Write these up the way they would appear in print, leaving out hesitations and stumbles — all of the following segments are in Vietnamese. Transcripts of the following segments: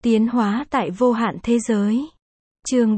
Tiến hóa tại vô hạn thế giới. Chương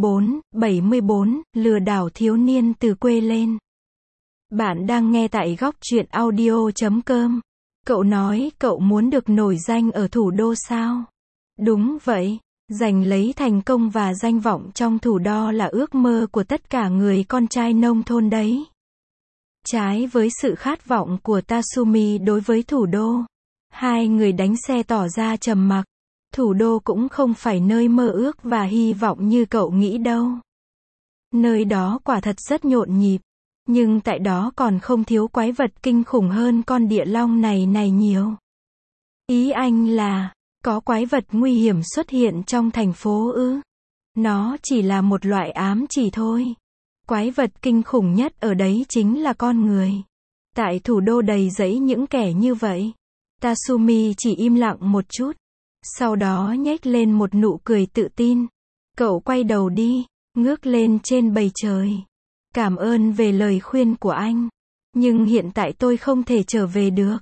74, lừa đảo thiếu niên từ quê lên. Bạn đang nghe tại góc truyện audio.com. Cậu nói cậu muốn được nổi danh ở thủ đô sao? Đúng vậy, giành lấy thành công và danh vọng trong thủ đô là ước mơ của tất cả người con trai nông thôn đấy. Trái với sự khát vọng của Tatsumi đối với thủ đô, hai người đánh xe tỏ ra trầm mặc. Thủ đô cũng không phải nơi mơ ước và hy vọng như cậu nghĩ đâu. Nơi đó quả thật rất nhộn nhịp, nhưng tại đó còn không thiếu quái vật kinh khủng hơn con địa long này nhiều. Ý anh là, có quái vật nguy hiểm xuất hiện trong thành phố ư? Nó chỉ là một loại ám chỉ thôi. Quái vật kinh khủng nhất ở đấy chính là con người. Tại thủ đô đầy rẫy những kẻ như vậy. Tatsumi chỉ im lặng một chút. Sau đó nhếch lên một nụ cười tự tin. Cậu quay đầu đi, ngước lên trên bầu trời. Cảm ơn về lời khuyên của anh. Nhưng hiện tại tôi không thể trở về được.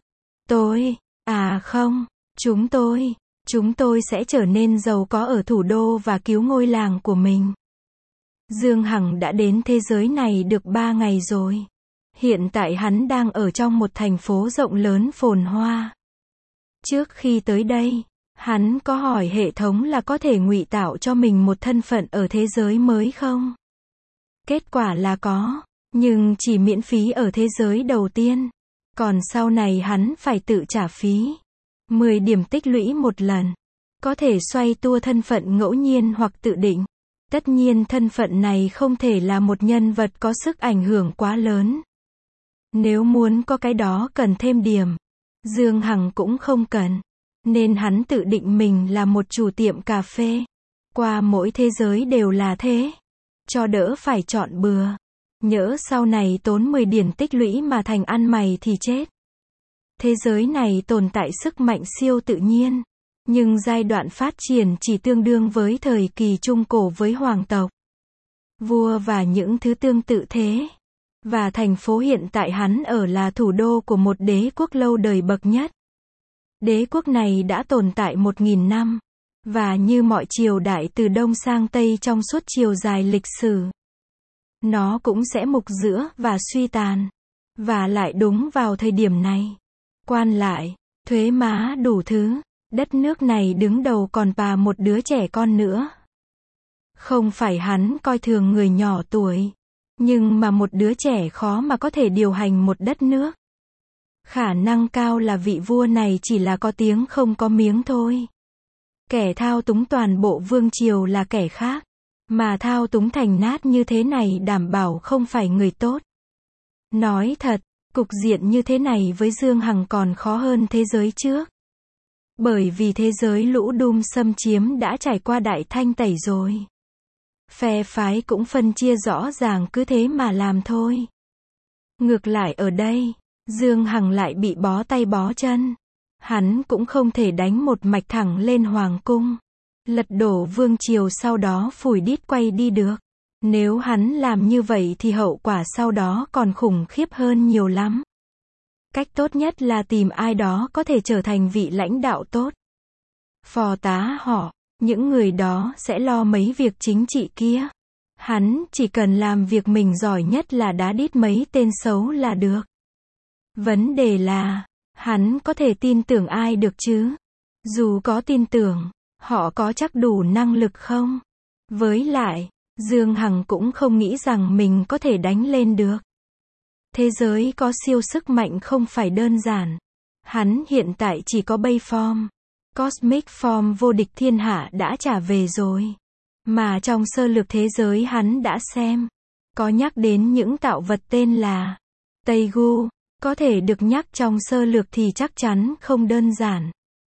Không, chúng tôi sẽ trở nên giàu có ở thủ đô và cứu ngôi làng của mình. Dương Hằng đã đến thế giới này được 3 ngày rồi. Hiện tại hắn đang ở trong một thành phố rộng lớn phồn hoa. Trước khi tới đây, hắn có hỏi hệ thống là có thể ngụy tạo cho mình một thân phận ở thế giới mới không? Kết quả là có, nhưng chỉ miễn phí ở thế giới đầu tiên. Còn sau này hắn phải tự trả phí. 10 điểm tích lũy một lần. Có thể xoay tua thân phận ngẫu nhiên hoặc tự định. Tất nhiên thân phận này không thể là một nhân vật có sức ảnh hưởng quá lớn. Nếu muốn có cái đó cần thêm điểm. Dương Hằng cũng không cần. Nên hắn tự định mình là một chủ tiệm cà phê. Qua mỗi thế giới đều là thế. Cho đỡ phải chọn bừa. Nhỡ sau này tốn 10 điểm tích lũy mà thành ăn mày thì chết. Thế giới này tồn tại sức mạnh siêu tự nhiên. Nhưng giai đoạn phát triển chỉ tương đương với thời kỳ trung cổ với hoàng tộc, vua và những thứ tương tự thế. Và thành phố hiện tại hắn ở là thủ đô của một đế quốc lâu đời bậc nhất. Đế quốc này đã tồn tại 1000 năm. Và như mọi triều đại từ Đông sang Tây trong suốt chiều dài lịch sử, nó cũng sẽ mục rữa và suy tàn. Và lại đúng vào thời điểm này, quan lại, thuế má đủ thứ, đất nước này đứng đầu còn bà một đứa trẻ con nữa. Không phải hắn coi thường người nhỏ tuổi, nhưng mà một đứa trẻ khó mà có thể điều hành một đất nước. Khả năng cao là vị vua này chỉ là có tiếng không có miếng thôi. Kẻ thao túng toàn bộ vương triều là kẻ khác. Mà thao túng thành nát như thế này đảm bảo không phải người tốt. Nói thật, cục diện như thế này với Dương Hằng còn khó hơn thế giới trước. Bởi vì thế giới lũ Doom xâm chiếm đã trải qua đại thanh tẩy rồi. Phe phái cũng phân chia rõ ràng cứ thế mà làm thôi. Ngược lại ở đây, Dương Hằng lại bị bó tay bó chân. Hắn cũng không thể đánh một mạch thẳng lên hoàng cung. Lật đổ vương triều sau đó phủi đít quay đi được. Nếu hắn làm như vậy thì hậu quả sau đó còn khủng khiếp hơn nhiều lắm. Cách tốt nhất là tìm ai đó có thể trở thành vị lãnh đạo tốt. Phò tá họ, những người đó sẽ lo mấy việc chính trị kia. Hắn chỉ cần làm việc mình giỏi nhất là đá đít mấy tên xấu là được. Vấn đề là, hắn có thể tin tưởng ai được chứ? Dù có tin tưởng, họ có chắc đủ năng lực không? Với lại, Dương Hằng cũng không nghĩ rằng mình có thể đánh lên được. Thế giới có siêu sức mạnh không phải đơn giản. Hắn hiện tại chỉ có bay form. Cosmic form vô địch thiên hạ đã trả về rồi. Mà trong sơ lược thế giới hắn đã xem. Có nhắc đến những tạo vật tên là Tây Gu. Có thể được nhắc trong sơ lược thì chắc chắn không đơn giản.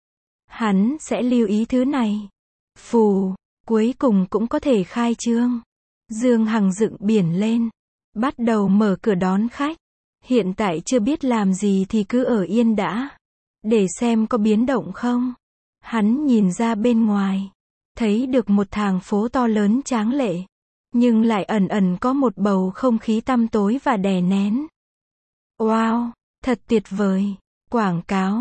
Hắn sẽ lưu ý thứ này. Phù, cuối cùng cũng có thể khai trương. Dương Hằng dựng biển lên. Bắt đầu mở cửa đón khách. Hiện tại chưa biết làm gì thì cứ ở yên đã. Để xem có biến động không. Hắn nhìn ra bên ngoài. Thấy được một thành phố to lớn tráng lệ. Nhưng lại ẩn ẩn có một bầu không khí tăm tối và đè nén. Wow, thật tuyệt vời. Quảng cáo.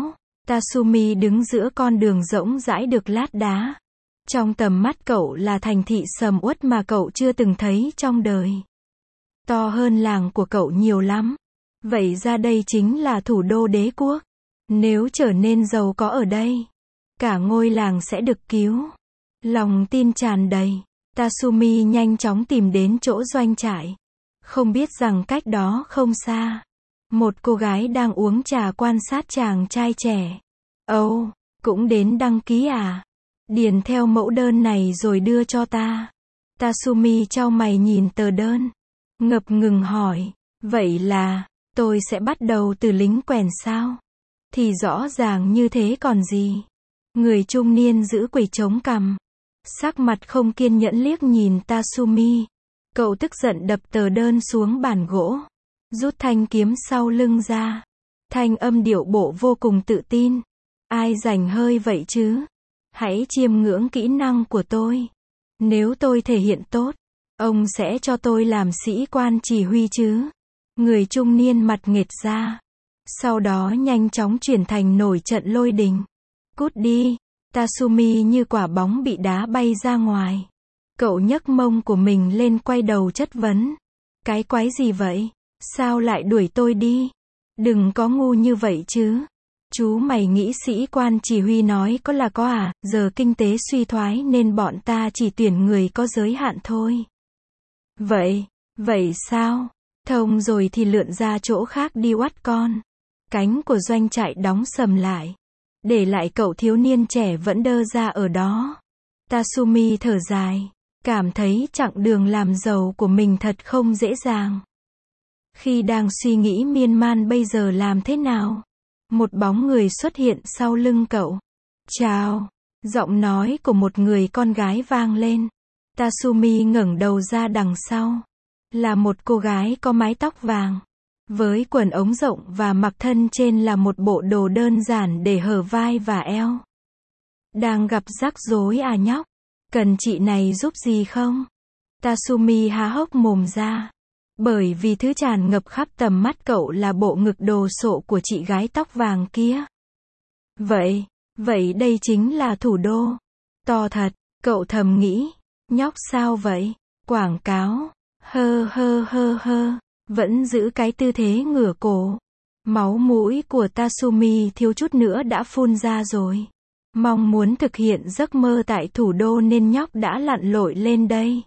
Tasumi đứng giữa con đường rỗng rãi được lát đá. Trong tầm mắt cậu là thành thị sầm uất mà cậu chưa từng thấy trong đời. To hơn làng của cậu nhiều lắm. Vậy ra đây chính là thủ đô đế quốc. Nếu trở nên giàu có ở đây, cả ngôi làng sẽ được cứu. Lòng tin tràn đầy, Tasumi nhanh chóng tìm đến chỗ doanh trại. Không biết rằng cách đó không xa, một cô gái đang uống trà quan sát chàng trai trẻ. Ồ, cũng đến đăng ký à? Điền theo mẫu đơn này rồi đưa cho ta. Tasumi chau mày nhìn tờ đơn, ngập ngừng hỏi, vậy là, tôi sẽ bắt đầu từ lính quèn sao? Thì rõ ràng như thế còn gì. Người trung niên giữ quầy chống cằm, sắc mặt không kiên nhẫn liếc nhìn Tasumi. Cậu tức giận đập tờ đơn xuống bàn gỗ, rút thanh kiếm sau lưng ra. Thanh âm điệu bộ vô cùng tự tin. Ai rảnh hơi vậy chứ? Hãy chiêm ngưỡng kỹ năng của tôi. Nếu tôi thể hiện tốt, ông sẽ cho tôi làm sĩ quan chỉ huy chứ? Người trung niên mặt nghệt ra. Sau đó nhanh chóng chuyển thành nổi trận lôi đình. Cút đi. Tasumi như quả bóng bị đá bay ra ngoài. Cậu nhấc mông của mình lên quay đầu chất vấn. Cái quái gì vậy? Sao lại đuổi tôi đi? Đừng có ngu như vậy chứ. Chú mày nghĩ sĩ quan chỉ huy nói có là có à? Giờ kinh tế suy thoái nên bọn ta chỉ tuyển người có giới hạn thôi. Vậy sao? Thông rồi thì lượn ra chỗ khác đi oắt con. Cánh của doanh trại đóng sầm lại, để lại cậu thiếu niên trẻ vẫn đơ ra ở đó. Tasumi thở dài, cảm thấy chặng đường làm giàu của mình thật không dễ dàng. Khi đang suy nghĩ miên man bây giờ làm thế nào, một bóng người xuất hiện sau lưng cậu. Chào, giọng nói của một người con gái vang lên. Tasumi ngẩng đầu ra đằng sau. Là một cô gái có mái tóc vàng, với quần ống rộng và mặc thân trên là một bộ đồ đơn giản để hở vai và eo. Đang gặp rắc rối à nhóc? Cần chị này giúp gì không? Tasumi há hốc mồm ra. Bởi vì thứ tràn ngập khắp tầm mắt cậu là bộ ngực đồ sộ của chị gái tóc vàng kia. Vậy đây chính là thủ đô. To thật, cậu thầm nghĩ. Nhóc sao vậy? Quảng cáo. Hơ. Vẫn giữ cái tư thế ngửa cổ. Máu mũi của Tasumi thiếu chút nữa đã phun ra rồi. Mong muốn thực hiện giấc mơ tại thủ đô nên nhóc đã lặn lội lên đây.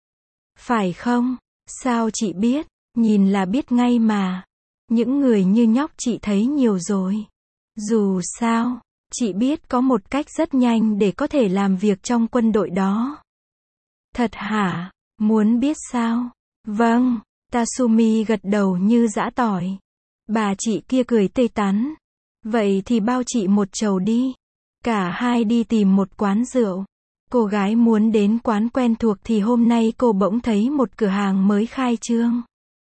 Phải không? Sao chị biết? Nhìn là biết ngay mà. Những người như nhóc chị thấy nhiều rồi. Dù sao, chị biết có một cách rất nhanh để có thể làm việc trong quân đội đó. Thật hả? Muốn biết sao? Vâng. Tasumi gật đầu như giã tỏi. Bà chị kia cười tươi tắn. Vậy thì bao chị một chầu đi. Cả hai đi tìm một quán rượu. Cô gái muốn đến quán quen thuộc thì hôm nay cô bỗng thấy một cửa hàng mới khai trương.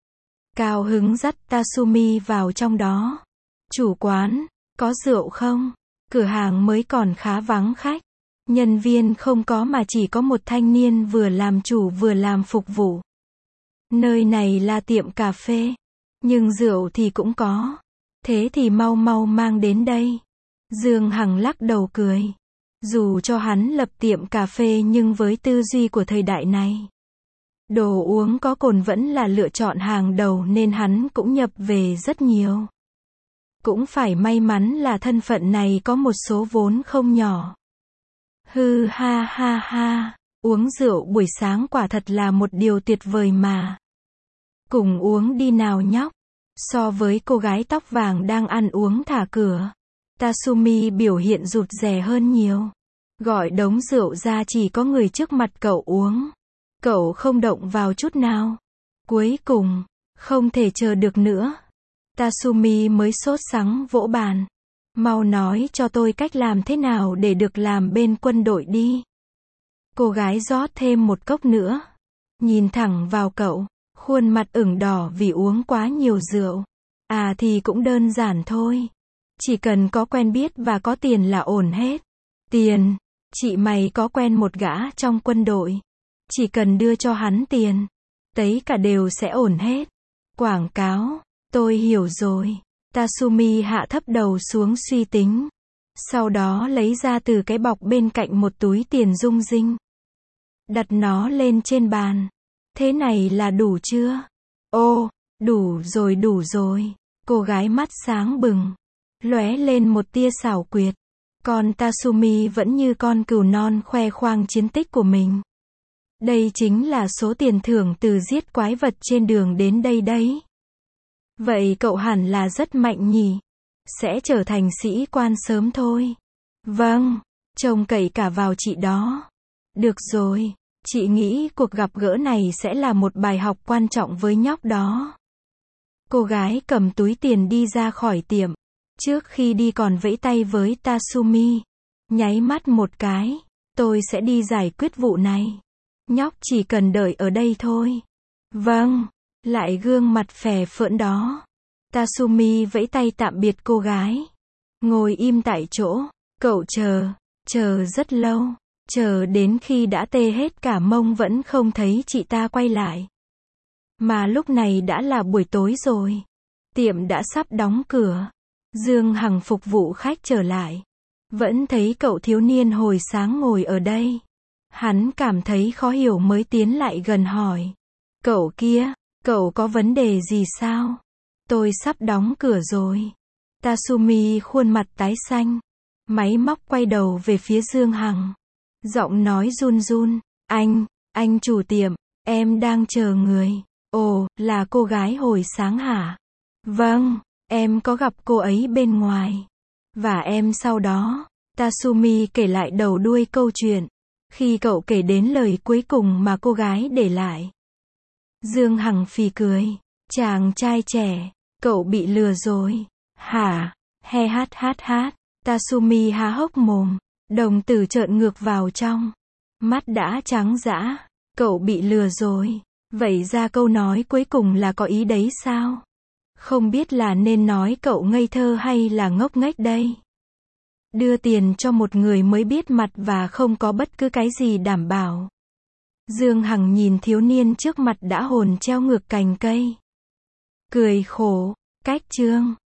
Cao hứng dắt Tasumi vào trong đó. Chủ quán, có rượu không? Cửa hàng mới còn khá vắng khách. Nhân viên không có mà chỉ có một thanh niên vừa làm chủ vừa làm phục vụ. Nơi này là tiệm cà phê, nhưng rượu thì cũng có. Thế thì mau mang đến đây. Dương Hằng lắc đầu cười. Dù cho hắn lập tiệm cà phê nhưng với tư duy của thời đại này, đồ uống có cồn vẫn là lựa chọn hàng đầu nên hắn cũng nhập về rất nhiều. Cũng phải may mắn là thân phận này có một số vốn không nhỏ. Hư ha, uống rượu buổi sáng quả thật là một điều tuyệt vời mà. Cùng uống đi nào nhóc. So với cô gái tóc vàng đang ăn uống thả cửa, Tasumi biểu hiện rụt rè hơn nhiều. Gọi đống rượu ra chỉ có người trước mặt cậu uống. Cậu không động vào chút nào. Cuối cùng, không thể chờ được nữa. Tasumi mới sốt sắng vỗ bàn. Mau nói cho tôi cách làm thế nào để được làm bên quân đội đi. Cô gái rót thêm một cốc nữa. Nhìn thẳng vào cậu. Khuôn mặt ửng đỏ vì uống quá nhiều rượu. À thì cũng đơn giản thôi. Chỉ cần có quen biết và có tiền là ổn hết. Tiền? Chị mày có quen một gã trong quân đội. Chỉ cần đưa cho hắn tiền, tất cả đều sẽ ổn hết. Quảng cáo. Tôi hiểu rồi. Tasumi hạ thấp đầu xuống suy tính. Sau đó lấy ra từ cái bọc bên cạnh một túi tiền rung rinh. Đặt nó lên trên bàn. Thế này là đủ chưa? Ô, đủ rồi. Cô gái mắt sáng bừng. Lóe lên một tia xảo quyệt. Còn Tatsumi vẫn như con cừu non khoe khoang chiến tích của mình. Đây chính là số tiền thưởng từ giết quái vật trên đường đến đây đấy. Vậy cậu hẳn là rất mạnh nhỉ? Sẽ trở thành sĩ quan sớm thôi. Vâng, trông cậy cả vào chị đó. Được rồi, chị nghĩ cuộc gặp gỡ này sẽ là một bài học quan trọng với nhóc đó. Cô gái cầm túi tiền đi ra khỏi tiệm. Trước khi đi còn vẫy tay với Tatsumi. Nháy mắt một cái. Tôi sẽ đi giải quyết vụ này. Nhóc chỉ cần đợi ở đây thôi. Vâng, lại gương mặt phè phỡn đó. Tatsumi vẫy tay tạm biệt cô gái. Ngồi im tại chỗ. Cậu chờ rất lâu. Chờ đến khi đã tê hết cả mông vẫn không thấy chị ta quay lại. Mà lúc này đã là buổi tối rồi. Tiệm đã sắp đóng cửa. Dương Hằng phục vụ khách trở lại. Vẫn thấy cậu thiếu niên hồi sáng ngồi ở đây. Hắn cảm thấy khó hiểu mới tiến lại gần hỏi. Cậu kia, cậu có vấn đề gì sao? Tôi sắp đóng cửa rồi. Tatsumi khuôn mặt tái xanh. Máy móc quay đầu về phía Dương Hằng. Giọng nói run run. Anh chủ tiệm, em đang chờ người. Ồ, là cô gái hồi sáng hả? Vâng, em có gặp cô ấy bên ngoài. Và em sau đó. Tatsumi kể lại đầu đuôi câu chuyện. Khi cậu kể đến lời cuối cùng mà cô gái để lại. Dương Hằng phì cười. Chàng trai trẻ, cậu bị lừa rồi. Hả? He hát. Tatsumi há hốc mồm. Đồng tử trợn ngược vào trong. Mắt đã trắng dã. Cậu bị lừa rồi. Vậy ra câu nói cuối cùng là có ý đấy sao? Không biết là nên nói cậu ngây thơ hay là ngốc nghếch đây. Đưa tiền cho một người mới biết mặt và không có bất cứ cái gì đảm bảo. Dương Hằng nhìn thiếu niên trước mặt đã hồn treo ngược cành cây. Cười khổ. Cách chương